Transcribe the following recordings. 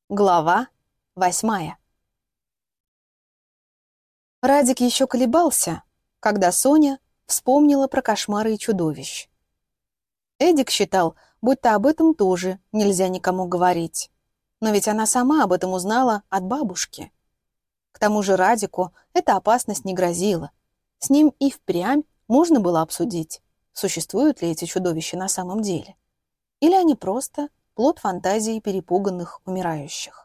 Глава 8. Радик еще колебался, когда Соня вспомнила про кошмары и чудовищ. Эдик считал, будто об этом тоже нельзя никому говорить. Но ведь она сама об этом узнала от бабушки. К тому же Радику эта опасность не грозила. С ним и впрямь можно было обсудить, существуют ли эти чудовища на самом деле. Или они просто плод фантазии перепуганных умирающих.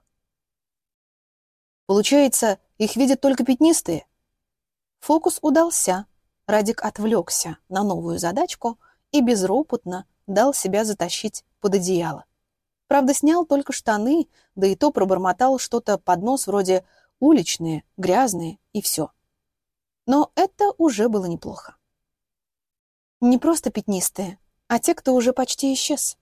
Получается, их видят только пятнистые? Фокус удался. Радик отвлекся на новую задачку и безропотно дал себя затащить под одеяло. Правда, снял только штаны, да и то пробормотал что-то под нос вроде «уличные», «грязные» и все. Но это уже было неплохо. Не просто пятнистые, а те, кто уже почти исчез.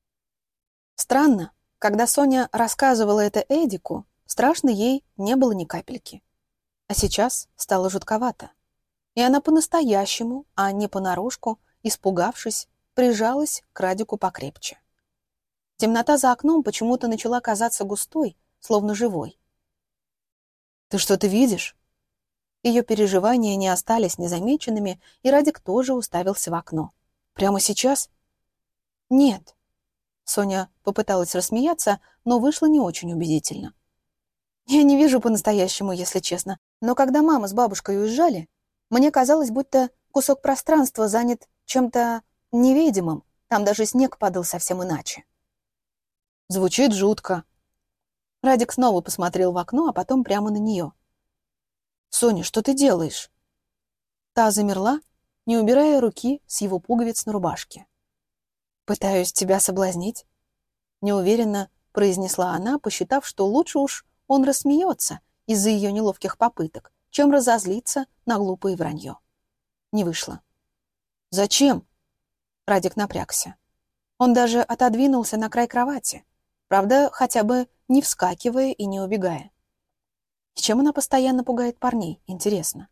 Странно, когда Соня рассказывала это Эдику, страшно ей не было ни капельки. А сейчас стало жутковато. И она по-настоящему, а не понарошку, испугавшись, прижалась к Радику покрепче. Темнота за окном почему-то начала казаться густой, словно живой. «Ты что-то видишь?» Ее переживания не остались незамеченными, и Радик тоже уставился в окно. «Прямо сейчас?» «Нет». Соня попыталась рассмеяться, но вышло не очень убедительно. «Я не вижу по-настоящему, если честно. Но когда мама с бабушкой уезжали, мне казалось, будто кусок пространства занят чем-то невидимым. Там даже снег падал совсем иначе». «Звучит жутко». Радик снова посмотрел в окно, а потом прямо на нее. «Соня, что ты делаешь?» Та замерла, не убирая руки с его пуговиц на рубашке. «Пытаюсь тебя соблазнить», — неуверенно произнесла она, посчитав, что лучше уж он рассмеется из-за ее неловких попыток, чем разозлиться на глупое вранье. Не вышло. «Зачем?» Радик напрягся. Он даже отодвинулся на край кровати, правда, хотя бы не вскакивая и не убегая. С чем она постоянно пугает парней, интересно?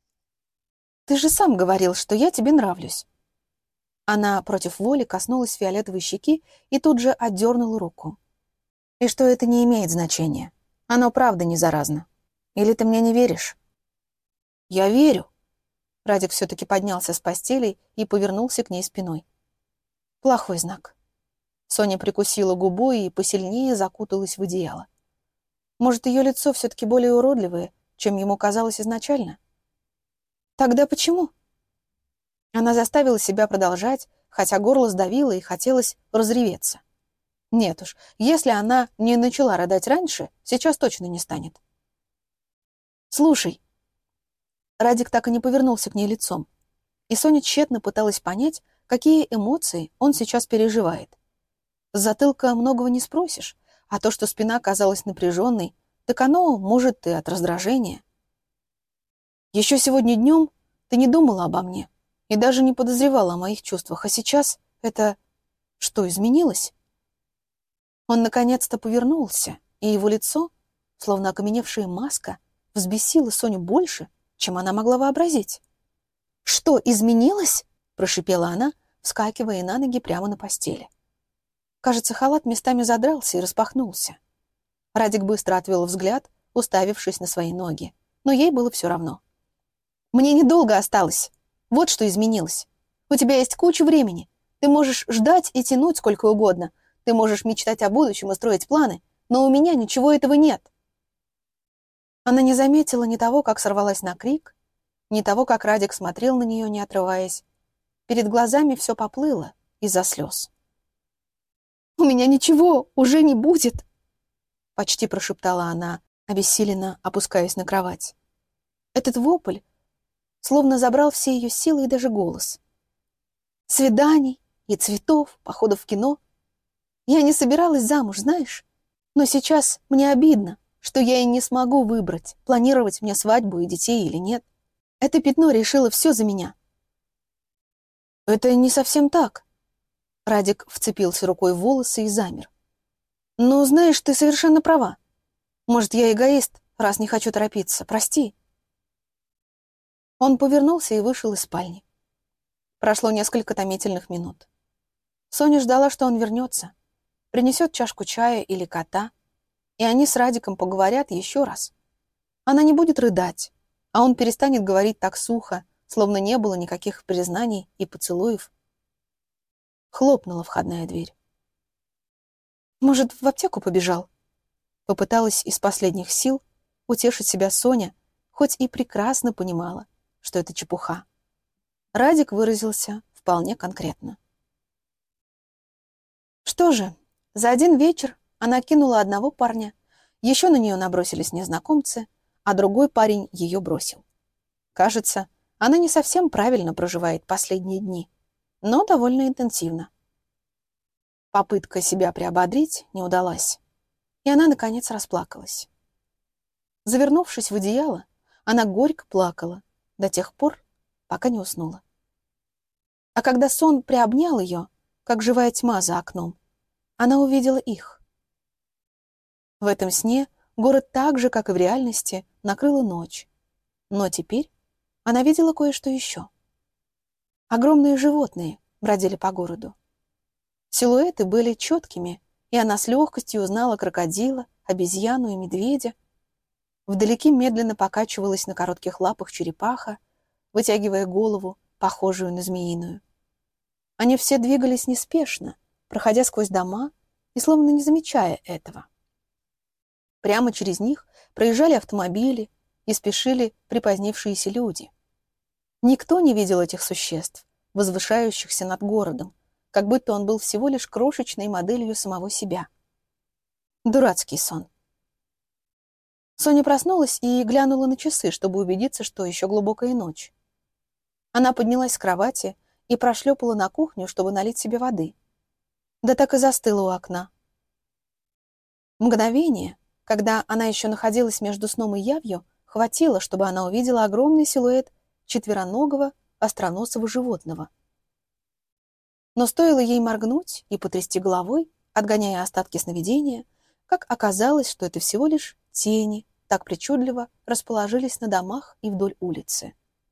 «Ты же сам говорил, что я тебе нравлюсь». Она против воли коснулась фиолетовой щеки и тут же отдернула руку. «И что это не имеет значения. Оно правда не заразно. Или ты мне не веришь?» «Я верю». Радик все-таки поднялся с постели и повернулся к ней спиной. Плохой знак. Соня прикусила губу и посильнее закуталась в одеяло. Может, ее лицо все-таки более уродливое, чем ему казалось изначально? Тогда почему? Она заставила себя продолжать, хотя горло сдавило и хотелось разреветься. Нет уж, если она не начала рыдать раньше, сейчас точно не станет. «Слушай». Радик так и не повернулся к ней лицом, и Соня тщетно пыталась понять, какие эмоции он сейчас переживает. С затылка многого не спросишь, а то, что спина казалась напряженной, так оно, может, и от раздражения. Еще сегодня днем ты не думала обо мне и даже не подозревала о моих чувствах, а сейчас это... Что, изменилось? Он наконец-то повернулся, и его лицо, словно окаменевшая маска, взбесило Соню больше, чем она могла вообразить. «Что, изменилось?» — прошипела она, вскакивая на ноги прямо на постели. Кажется, халат местами задрался и распахнулся. Радик быстро отвел взгляд, уставившись на свои ноги, но ей было все равно. «Мне недолго осталось. Вот что изменилось. У тебя есть куча времени. Ты можешь ждать и тянуть сколько угодно. Ты можешь мечтать о будущем и строить планы, но у меня ничего этого нет». Она не заметила ни того, как сорвалась на крик, ни того, как Радик смотрел на нее, не отрываясь. Перед глазами все поплыло из-за слез. «У меня ничего уже не будет!» Почти прошептала она, обессиленно опускаясь на кровать. Этот вопль словно забрал все ее силы и даже голос. Свиданий и цветов, походов в кино. Я не собиралась замуж, знаешь? Но сейчас мне обидно, что я и не смогу выбрать, планировать мне свадьбу и детей или нет. Это пятно решило все за меня. Это не совсем так. Радик вцепился рукой в волосы и замер. «Ну, знаешь, ты совершенно права. Может, я эгоист, раз не хочу торопиться. Прости». Он повернулся и вышел из спальни. Прошло несколько томительных минут. Соня ждала, что он вернется, принесет чашку чая или кота. и они с Радиком поговорят еще раз. Она не будет рыдать, а он перестанет говорить так сухо, словно не было никаких признаний и поцелуев. Хлопнула входная дверь. «Может, в аптеку побежал?» Попыталась из последних сил утешить себя Соня, хоть и прекрасно понимала, что это чепуха. Радик выразился вполне конкретно. Что же, за один вечер она кинула одного парня, еще на нее набросились незнакомцы, а другой парень ее бросил. Кажется, она не совсем правильно проживает последние дни, но довольно интенсивно. Попытка себя приободрить не удалась, и она, наконец, расплакалась. Завернувшись в одеяло, она горько плакала до тех пор, пока не уснула. А когда сон приобнял ее, как живая тьма за окном, она увидела их. В этом сне город так же, как и в реальности, накрыла ночь. Но теперь она видела кое-что еще. Огромные животные бродили по городу. Силуэты были четкими, и она с легкостью узнала крокодила, обезьяну и медведя. Вдалеке медленно покачивалась на коротких лапах черепаха, вытягивая голову, похожую на змеиную. Они все двигались неспешно, проходя сквозь дома и словно не замечая этого. Прямо через них проезжали автомобили и спешили припозднившиеся люди. Никто не видел этих существ, возвышающихся над городом, как будто он был всего лишь крошечной моделью самого себя. Дурацкий сон. Соня проснулась и глянула на часы, чтобы убедиться, что еще глубокая ночь. Она поднялась с кровати и прошлепала на кухню, чтобы налить себе воды. Да так и застыла у окна. Мгновение, когда она еще находилась между сном и явью, хватило, чтобы она увидела огромный силуэт четвероногого, остроносого животного. Но стоило ей моргнуть и потрясти головой, отгоняя остатки сновидения, как оказалось, что это всего лишь тени, так причудливо расположились на домах и вдоль улицы.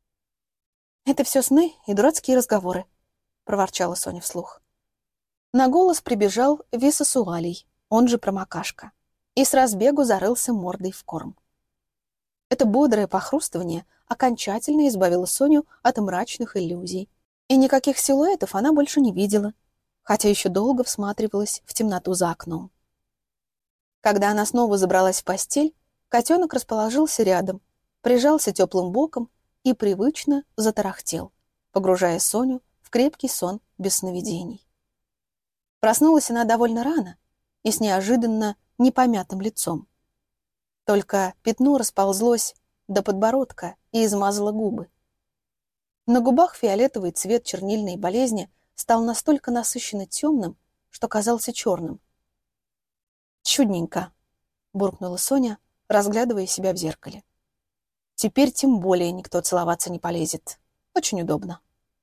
«Это все сны и дурацкие разговоры», — проворчала Соня вслух. На голос прибежал Висасуалий, он же Промокашка, и с разбегу зарылся мордой в корм. Это бодрое похрустывание окончательно избавило Соню от мрачных иллюзий, и никаких силуэтов она больше не видела, хотя еще долго всматривалась в темноту за окном. Когда она снова забралась в постель, котенок расположился рядом, прижался теплым боком и привычно затарахтел, погружая Соню в крепкий сон без сновидений. Проснулась она довольно рано и с неожиданно непомятым лицом. Только пятно расползлось до подбородка и измазало губы. На губах фиолетовый цвет чернильной болезни стал настолько насыщенно темным, что казался черным. «Чудненько», — буркнула Соня, разглядывая себя в зеркале. «Теперь тем более никто целоваться не полезет. Очень удобно».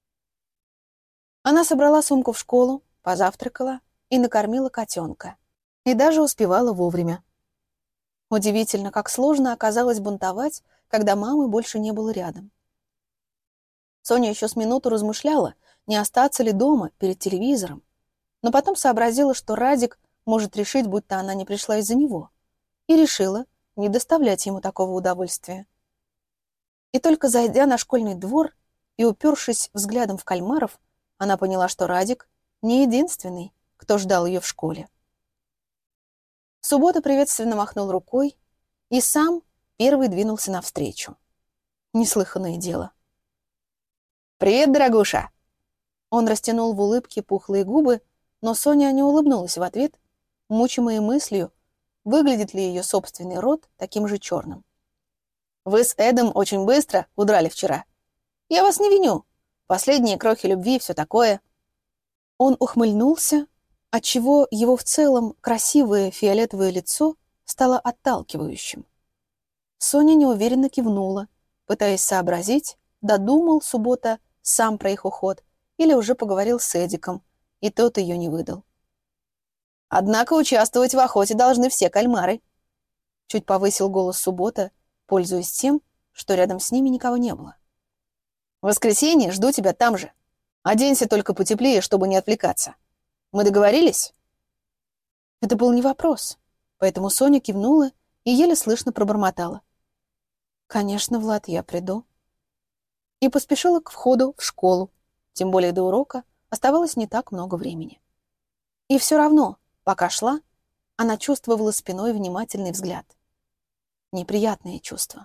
Она собрала сумку в школу, позавтракала и накормила котенка. И даже успевала вовремя. Удивительно, как сложно оказалось бунтовать, когда мамы больше не было рядом. Соня еще с минуту размышляла, не остаться ли дома перед телевизором, но потом сообразила, что Радик может решить, будто она не пришла из-за него, и решила не доставлять ему такого удовольствия. И только зайдя на школьный двор и упершись взглядом в кальмаров, она поняла, что Радик не единственный, кто ждал ее в школе. Суббота приветственно махнул рукой и сам первый двинулся навстречу. Неслыханное дело. «Привет, дорогуша!» Он растянул в улыбке пухлые губы, но Соня не улыбнулась в ответ, мучимая мыслью, выглядит ли ее собственный рот таким же черным. «Вы с Эдом очень быстро удрали вчера. Я вас не виню. Последние крохи любви и все такое». Он ухмыльнулся, отчего его в целом красивое фиолетовое лицо стало отталкивающим. Соня неуверенно кивнула, пытаясь сообразить, додумал суббота сам про их уход или уже поговорил с Эдиком, и тот ее не выдал. «Однако участвовать в охоте должны все кальмары», — чуть повысил голос суббота, пользуясь тем, что рядом с ними никого не было. «В воскресенье жду тебя там же. Оденься только потеплее, чтобы не отвлекаться. Мы договорились?» Это был не вопрос. Поэтому Соня кивнула и еле слышно пробормотала: «Конечно, Влад, я приду». И поспешила к входу в школу, тем более до урока оставалось не так много времени. И все равно, пока шла, она чувствовала спиной внимательный взгляд. Неприятные чувства.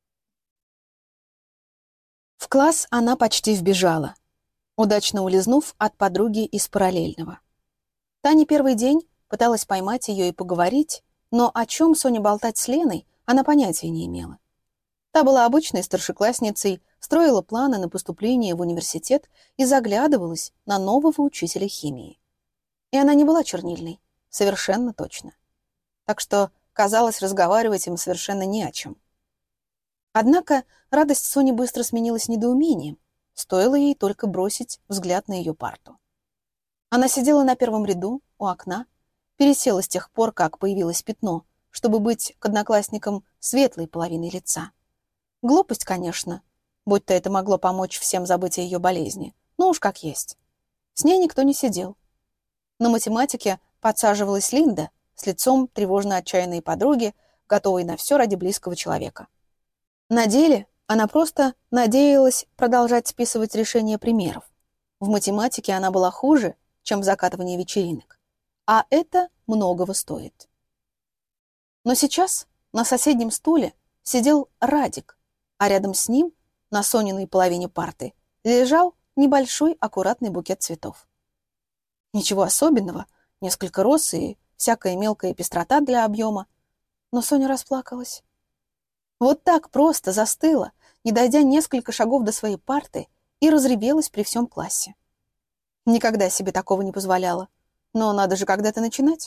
В класс она почти вбежала, удачно улизнув от подруги из параллельного. Та не первый день пыталась поймать ее и поговорить, но о чем Соне болтать с Леной, она понятия не имела. Та была обычной старшеклассницей, строила планы на поступление в университет и заглядывалась на нового учителя химии. И она не была чернильной, совершенно точно. Так что казалось, разговаривать им совершенно не о чем. Однако радость Сони быстро сменилась недоумением, стоило ей только бросить взгляд на ее парту. Она сидела на первом ряду, у окна, пересела с тех пор, как появилось пятно, чтобы быть к одноклассникам светлой половиной лица. Глупость, конечно, будь то это могло помочь всем забыть о ее болезни, но уж как есть. С ней никто не сидел. На математике подсаживалась Линда с лицом тревожно отчаянной подруги, готовой на все ради близкого человека. На деле она просто надеялась продолжать списывать решения примеров. В математике она была хуже, чем в закатывании вечеринок. А это многого стоит. Но сейчас на соседнем стуле сидел Радик, а рядом с ним, на Сониной половине парты, лежал небольшой аккуратный букет цветов. Ничего особенного, несколько роз и всякая мелкая пестрота для объема, но Соня расплакалась. Вот так просто застыла, не дойдя несколько шагов до своей парты, и разревелась при всем классе. Никогда себе такого не позволяла, но надо же когда-то начинать.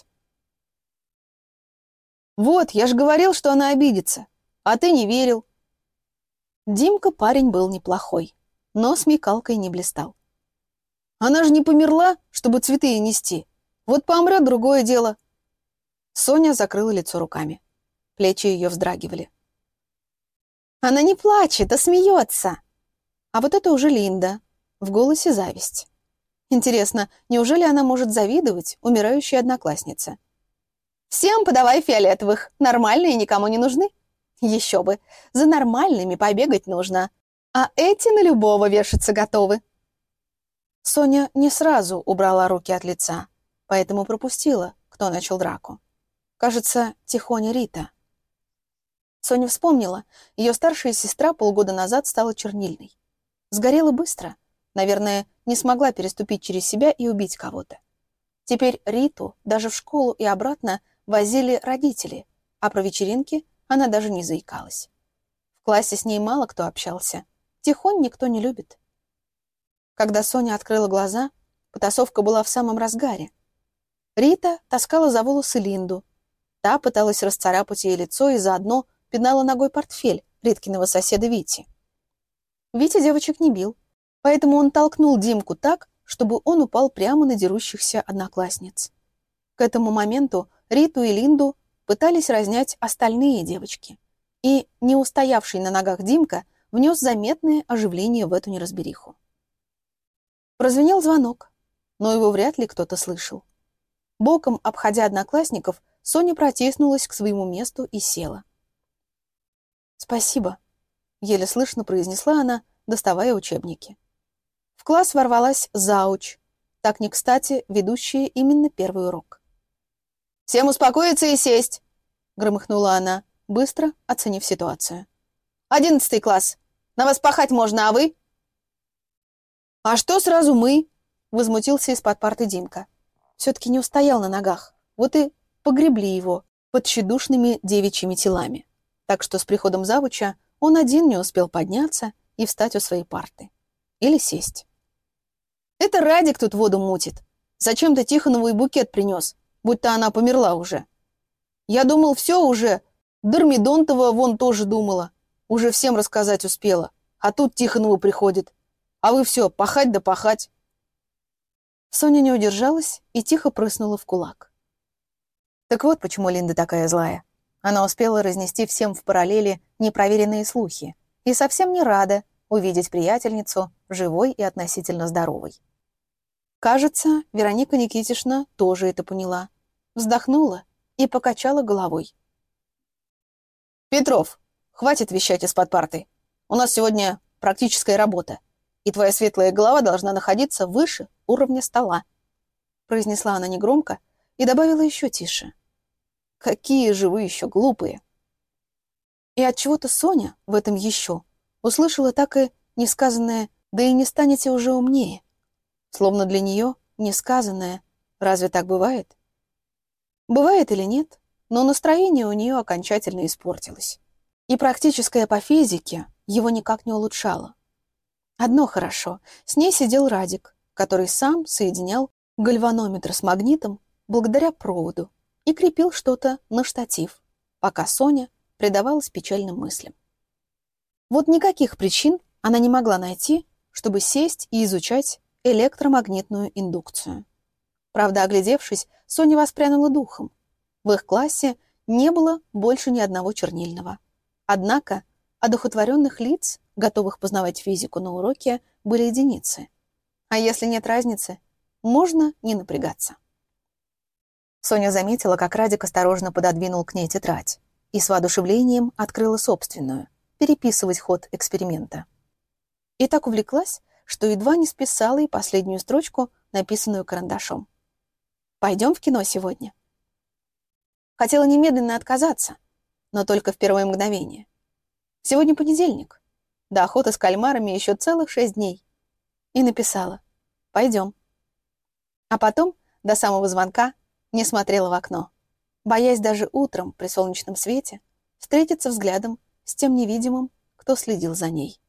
«Вот, я же говорил, что она обидится, а ты не верил». Димка парень был неплохой, но смекалкой не блистал. «Она же не померла, чтобы цветы ей нести. Вот помрет — другое дело». Соня закрыла лицо руками. Плечи ее вздрагивали. «Она не плачет, а смеется». А вот это уже Линда. В голосе зависть. Интересно, неужели она может завидовать умирающей однокласснице? «Всем подавай фиолетовых, нормальные никому не нужны». Еще бы, за нормальными побегать нужно, а эти на любого вешаться готовы. Соня не сразу убрала руки от лица, поэтому пропустила, кто начал драку. Кажется, тихоня Рита. Соня вспомнила, ее старшая сестра полгода назад стала чернильной. Сгорела быстро, наверное, не смогла переступить через себя и убить кого-то. Теперь Риту даже в школу и обратно возили родители, а про вечеринки она даже не заикалась. В классе с ней мало кто общался. Тихонь никто не любит. Когда Соня открыла глаза, потасовка была в самом разгаре. Рита таскала за волосы Линду. Та пыталась расцарапать ей лицо и заодно пинала ногой портфель Риткиного соседа Вити. Витя девочек не бил, поэтому он толкнул Димку так, чтобы он упал прямо на дерущихся одноклассниц. К этому моменту Риту и Линду пытались разнять остальные девочки. И не устоявший на ногах Димка внес заметное оживление в эту неразбериху. Прозвенел звонок, но его вряд ли кто-то слышал. Боком, обходя одноклассников, Соня протиснулась к своему месту и села. «Спасибо», — еле слышно произнесла она, доставая учебники. В класс ворвалась зауч, так не кстати ведущая именно первый урок. «Всем успокоиться и сесть!» — громыхнула она, быстро оценив ситуацию. 11 класс. На вас пахать можно, а вы?» «А что сразу мы?» — возмутился из-под парты Димка. Все-таки не устоял на ногах, вот и погребли его под тщедушными девичьими телами. Так что с приходом завуча он один не успел подняться и встать у своей парты. Или сесть. «Это Радик тут воду мутит. Зачем-то Тихонову и букет принес, будто она померла уже. Я думал, все уже. Дормидонтова вон тоже думала. Уже всем рассказать успела. А тут Тихонову приходит. А вы все, пахать да пахать». Соня не удержалась и тихо прыснула в кулак. Так вот почему Линда такая злая. Она успела разнести всем в параллели непроверенные слухи и совсем не рада увидеть приятельницу живой и относительно здоровой. Кажется, Вероника Никитишна тоже это поняла. Вздохнула и покачала головой. «Петров, хватит вещать из-под парты. У нас сегодня практическая работа, и твоя светлая голова должна находиться выше уровня стола», произнесла она негромко и добавила еще тише. «Какие же вы еще глупые!» И отчего-то Соня в этом еще услышала так и несказанное «да и не станете уже умнее», словно для нее несказанное «разве так бывает?» Бывает или нет, но настроение у нее окончательно испортилось. И практическое по физике его никак не улучшало. Одно хорошо, с ней сидел Радик, который сам соединял гальванометр с магнитом благодаря проводу и крепил что-то на штатив, пока Соня предавалась печальным мыслям. Вот никаких причин она не могла найти, чтобы сесть и изучать электромагнитную индукцию. Правда, оглядевшись, Соня воспрянула духом. В их классе не было больше ни одного чернильного. Однако одухотворенных лиц, готовых познавать физику на уроке, были единицы. А если нет разницы, можно не напрягаться. Соня заметила, как Радик осторожно пододвинул к ней тетрадь и с воодушевлением открыла собственную, переписывать ход эксперимента. И так увлеклась, что едва не списала и последнюю строчку, написанную карандашом. «Пойдем в кино сегодня?» Хотела немедленно отказаться, но только в первое мгновение. Сегодня понедельник. До охоты с кальмарами еще целых 6 дней. И написала «Пойдем». А потом, до самого звонка, не смотрела в окно, боясь даже утром при солнечном свете встретиться взглядом с тем невидимым, кто следил за ней.